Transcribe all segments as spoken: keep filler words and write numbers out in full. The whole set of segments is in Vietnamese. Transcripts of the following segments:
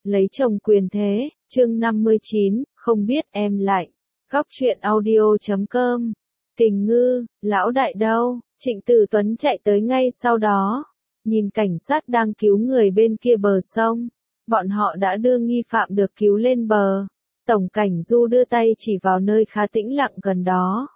Lấy chồng quyền thế, chương năm mươi chín, không biết em lạnh. Góc truyện audio chấm com. Kình Ngư, lão đại đâu? Trịnh Tử Tuấn chạy tới ngay sau đó. Nhìn cảnh sát đang cứu người bên kia bờ sông. Bọn họ đã đưa nghi phạm được cứu lên bờ. Tổng cảnh Du đưa tay chỉ vào nơi khá tĩnh lặng gần đó.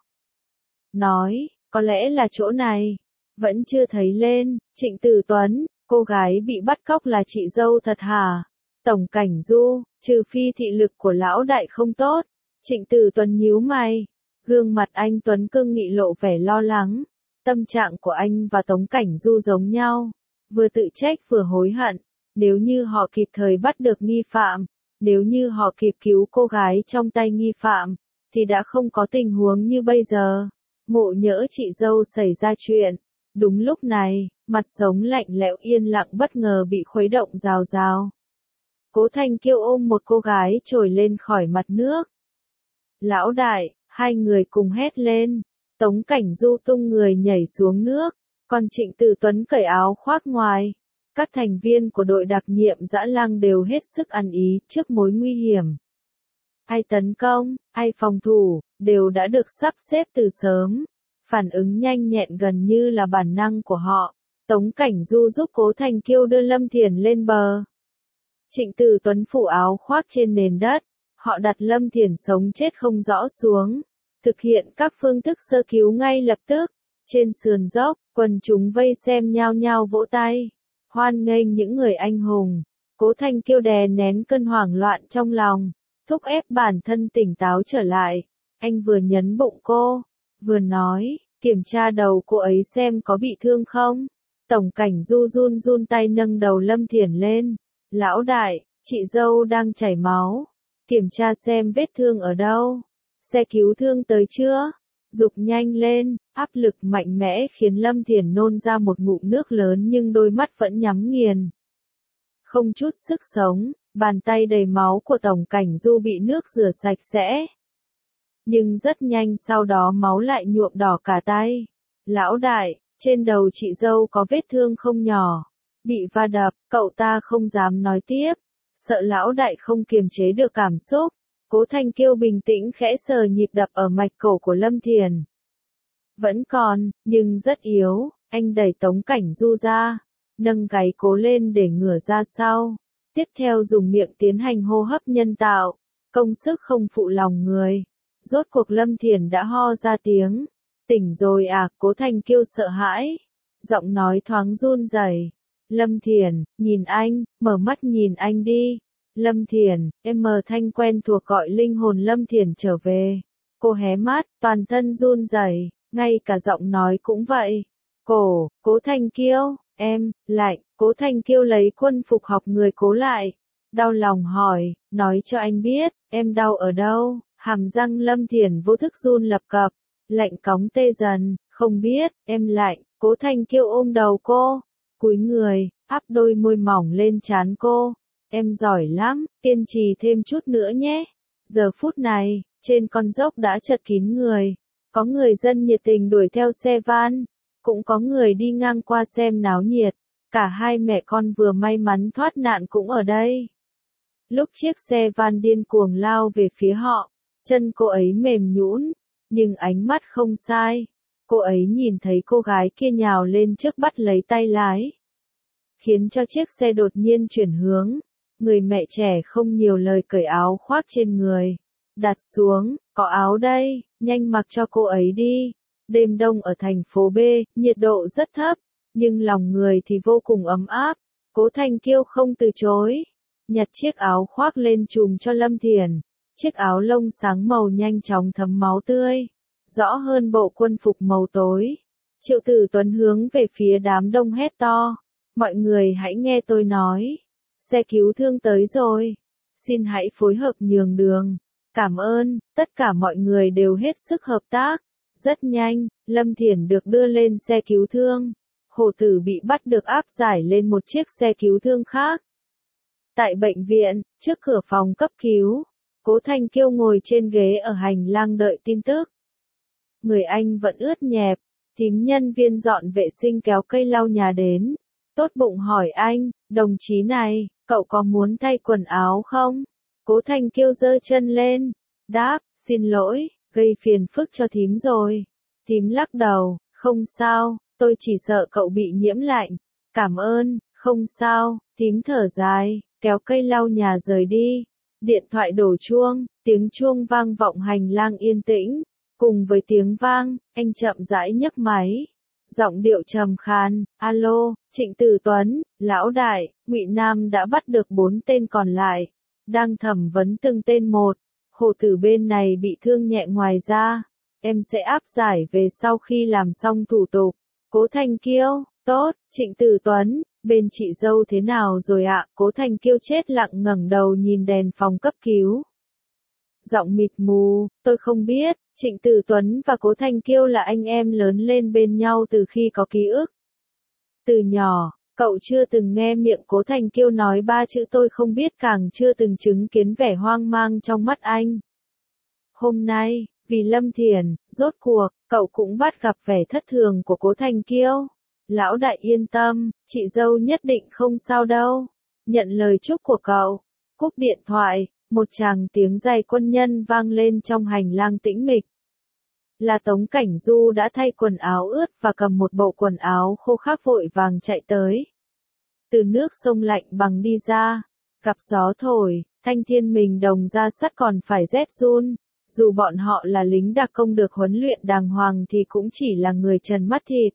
Nói, có lẽ là chỗ này. Vẫn chưa thấy lên. Trịnh Tử Tuấn, cô gái bị bắt cóc là chị dâu thật hả? Tổng cảnh Du, trừ phi thị lực của lão đại không tốt. Trịnh Tử Tuấn nhíu mày. Gương mặt anh Tuấn cương nghị lộ vẻ lo lắng. Tâm trạng của anh và Tống Cảnh Du giống nhau. Vừa tự trách vừa hối hận. Nếu như họ kịp thời bắt được nghi phạm, nếu như họ kịp cứu cô gái trong tay nghi phạm, thì đã không có tình huống như bây giờ. Ngộ nhỡ chị dâu xảy ra chuyện. Đúng lúc này, mặt sống lạnh lẽo yên lặng bất ngờ bị khuấy động rào rào. Cố Thanh Kiêu ôm một cô gái trồi lên khỏi mặt nước. Lão đại, hai người cùng hét lên. Tống Cảnh Du tung người nhảy xuống nước, còn Trịnh Tử Tuấn cởi áo khoác ngoài. Các thành viên của đội đặc nhiệm dã lang đều hết sức ăn ý trước mối nguy hiểm. Ai tấn công, ai phòng thủ, đều đã được sắp xếp từ sớm. Phản ứng nhanh nhẹn gần như là bản năng của họ. Tống Cảnh Du giúp Cố Thanh Kiêu đưa Lâm Thiền lên bờ. Trịnh Tử Tuấn phủ áo khoác trên nền đất. Họ đặt Lâm Thiền sống chết không rõ xuống. Thực hiện các phương thức sơ cứu ngay lập tức. Trên sườn dốc, quần chúng vây xem nhao nhao vỗ tay. Hoan nghênh những người anh hùng. Cố Thanh Kiêu đè nén cơn hoảng loạn trong lòng. Thúc ép bản thân tỉnh táo trở lại. Anh vừa nhấn bụng cô, vừa nói, kiểm tra đầu cô ấy xem có bị thương không. Tổng cảnh Du run run tay nâng đầu Lâm Thiền lên. Lão đại, chị dâu đang chảy máu. Kiểm tra xem vết thương ở đâu. Xe cứu thương tới chưa? Dục nhanh lên, áp lực mạnh mẽ khiến Lâm Thiền nôn ra một ngụm nước lớn nhưng đôi mắt vẫn nhắm nghiền. Không chút sức sống, bàn tay đầy máu của Tổng cảnh Du bị nước rửa sạch sẽ. Nhưng rất nhanh sau đó máu lại nhuộm đỏ cả tay. Lão đại, trên đầu chị dâu có vết thương không nhỏ. Bị va đập, cậu ta không dám nói tiếp. Sợ lão đại không kiềm chế được cảm xúc. Cố Thanh Kiêu bình tĩnh khẽ sờ nhịp đập ở mạch cổ của Lâm Thiền. Vẫn còn, nhưng rất yếu. Anh đẩy Tống Cảnh Du ra. Nâng gáy cố lên để ngửa ra sau. Tiếp theo dùng miệng tiến hành hô hấp nhân tạo. Công sức không phụ lòng người. Rốt cuộc Lâm Thiền đã ho ra tiếng. Tỉnh rồi à? Cố Thanh Kiêu sợ hãi. Giọng nói thoáng run rẩy. Lâm Thiền, nhìn anh, mở mắt nhìn anh đi. Lâm Thiền, em mờ thanh quen thuộc gọi linh hồn Lâm Thiền trở về. Cô hé mắt, toàn thân run rẩy, ngay cả giọng nói cũng vậy. Cổ, Cố Thanh Kiêu, em, lạnh. Cố Thanh Kiêu lấy quân phục học người cố lại. Đau lòng hỏi, nói cho anh biết, em đau ở đâu? Hàm răng Lâm Thiền vô thức run lập cập. Lạnh cóng tê dần, không biết, em lạnh. Cố Thanh Kiêu ôm đầu cô, cúi người, áp đôi môi mỏng lên trán cô. Em giỏi lắm, kiên trì thêm chút nữa nhé. Giờ phút này, trên con dốc đã chật kín người. Có người dân nhiệt tình đuổi theo xe van. Cũng có người đi ngang qua xem náo nhiệt. Cả hai mẹ con vừa may mắn thoát nạn cũng ở đây. Lúc chiếc xe van điên cuồng lao về phía họ, chân cô ấy mềm nhũn, nhưng ánh mắt không sai. Cô ấy nhìn thấy cô gái kia nhào lên trước bắt lấy tay lái, khiến cho chiếc xe đột nhiên chuyển hướng. Người mẹ trẻ không nhiều lời cởi áo khoác trên người. Đặt xuống, có áo đây, nhanh mặc cho cô ấy đi. Đêm đông ở thành phố B, nhiệt độ rất thấp, nhưng lòng người thì vô cùng ấm áp. Cố Thanh Kiêu không từ chối. Nhặt chiếc áo khoác lên trùm cho Lâm Thiền. Chiếc áo lông sáng màu nhanh chóng thấm máu tươi. Rõ hơn bộ quân phục màu tối. Triệu Tử Tuấn hướng về phía đám đông hét to. Mọi người hãy nghe tôi nói. Xe cứu thương tới rồi. Xin hãy phối hợp nhường đường. Cảm ơn, tất cả mọi người đều hết sức hợp tác. Rất nhanh, Lâm Thiền được đưa lên xe cứu thương. Hồ Tử bị bắt được áp giải lên một chiếc xe cứu thương khác. Tại bệnh viện, trước cửa phòng cấp cứu, Cố Thanh Kiêu ngồi trên ghế ở hành lang đợi tin tức. Người anh vẫn ướt nhẹp, thím nhân viên dọn vệ sinh kéo cây lau nhà đến. tốt bụng hỏi anh, đồng chí này, cậu có muốn thay quần áo không? Cố Thanh Kiêu giơ chân lên, đáp, xin lỗi, gây phiền phức cho thím rồi. Thím lắc đầu, không sao, tôi chỉ sợ cậu bị nhiễm lạnh. Cảm ơn, không sao, thím thở dài, kéo cây lau nhà rời đi. Điện thoại đổ chuông, tiếng chuông vang vọng hành lang yên tĩnh. Cùng với tiếng vang, anh chậm rãi nhấc máy. Giọng điệu trầm khàn, alo, Trịnh Tử Tuấn, lão đại, Ngụy Nam đã bắt được bốn tên còn lại. Đang thẩm vấn từng tên một. Hồ Tử bên này bị thương nhẹ, ngoài ra, em sẽ áp giải về sau khi làm xong thủ tục. Cố Thanh Kiêu, tốt, Trịnh Tử Tuấn, bên chị dâu thế nào rồi ạ? Cố Thanh Kiêu chết lặng ngẩng đầu nhìn đèn phòng cấp cứu. Giọng mịt mù, tôi không biết, Trịnh Tử Tuấn và Cố Thanh Kiêu là anh em lớn lên bên nhau từ khi có ký ức. Từ nhỏ, cậu chưa từng nghe miệng Cố Thanh Kiêu nói ba chữ tôi không biết, càng chưa từng chứng kiến vẻ hoang mang trong mắt anh. Hôm nay, vì Lâm Thiển, rốt cuộc, cậu cũng bắt gặp vẻ thất thường của Cố Thanh Kiêu. Lão đại yên tâm, chị dâu nhất định không sao đâu. Nhận lời chúc của cậu. Cúp điện thoại, một tràng tiếng giày quân nhân vang lên trong hành lang tĩnh mịch. Là Tống Cảnh Du đã thay quần áo ướt và cầm một bộ quần áo khô khác vội vàng chạy tới. Từ nước sông lạnh bằng đi ra, gặp gió thổi, thanh thiên mình đồng ra sắt còn phải rét run. Dù bọn họ là lính đặc công được huấn luyện đàng hoàng thì cũng chỉ là người trần mắt thịt.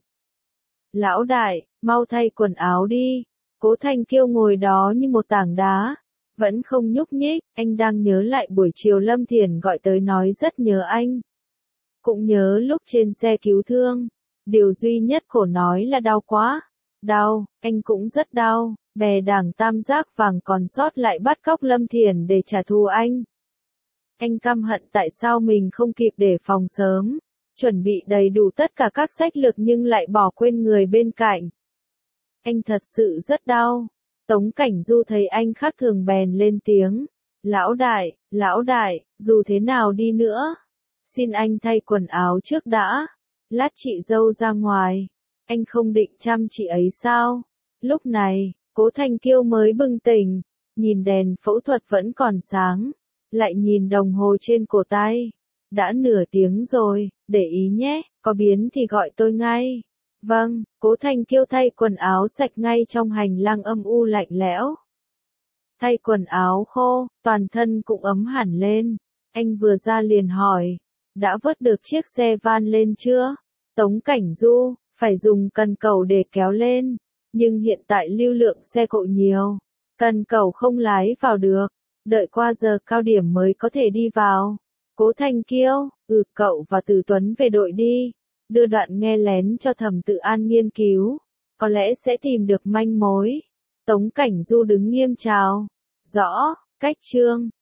Lão đại, mau thay quần áo đi. Cố Thanh Kiêu ngồi đó như một tảng đá, vẫn không nhúc nhích. Anh đang nhớ lại buổi chiều Lâm Thiển gọi tới nói rất nhớ anh. Cũng nhớ lúc trên xe cứu thương. Điều duy nhất khổ nói là đau quá. Đau, anh cũng rất đau. Bè đảng Tam Giác Vàng còn sót lại bắt cóc Lâm Thiển để trả thù anh. Anh căm hận tại sao mình không kịp đề phòng sớm, chuẩn bị đầy đủ tất cả các sách lược nhưng lại bỏ quên người bên cạnh. Anh thật sự rất đau. Tống Cảnh Du thấy anh khác thường bèn lên tiếng. Lão đại, lão đại, dù thế nào đi nữa, xin anh thay quần áo trước đã. Lát chị dâu ra ngoài. Anh không định chăm chị ấy sao? Lúc này, Cố Thanh Kiêu mới bừng tỉnh, nhìn đèn phẫu thuật vẫn còn sáng. Lại nhìn đồng hồ trên cổ tay. Đã nửa tiếng rồi, để ý nhé, có biến thì gọi tôi ngay. Vâng, Cố Thanh Kiêu thay quần áo sạch ngay trong hành lang âm u lạnh lẽo. Thay quần áo khô, toàn thân cũng ấm hẳn lên. Anh vừa ra liền hỏi, đã vớt được chiếc xe van lên chưa? Tống Cảnh Du, phải dùng cần cẩu để kéo lên. Nhưng hiện tại lưu lượng xe cộ nhiều, cần cẩu không lái vào được. Đợi qua giờ cao điểm mới có thể đi vào. Cố Thanh Kiêu, ừ cậu và Tử Tuấn về đội đi. Đưa đoạn nghe lén cho Thẩm Tự An nghiên cứu. Có lẽ sẽ tìm được manh mối. Tống Cảnh Du đứng nghiêm chào. Rõ, cách chương.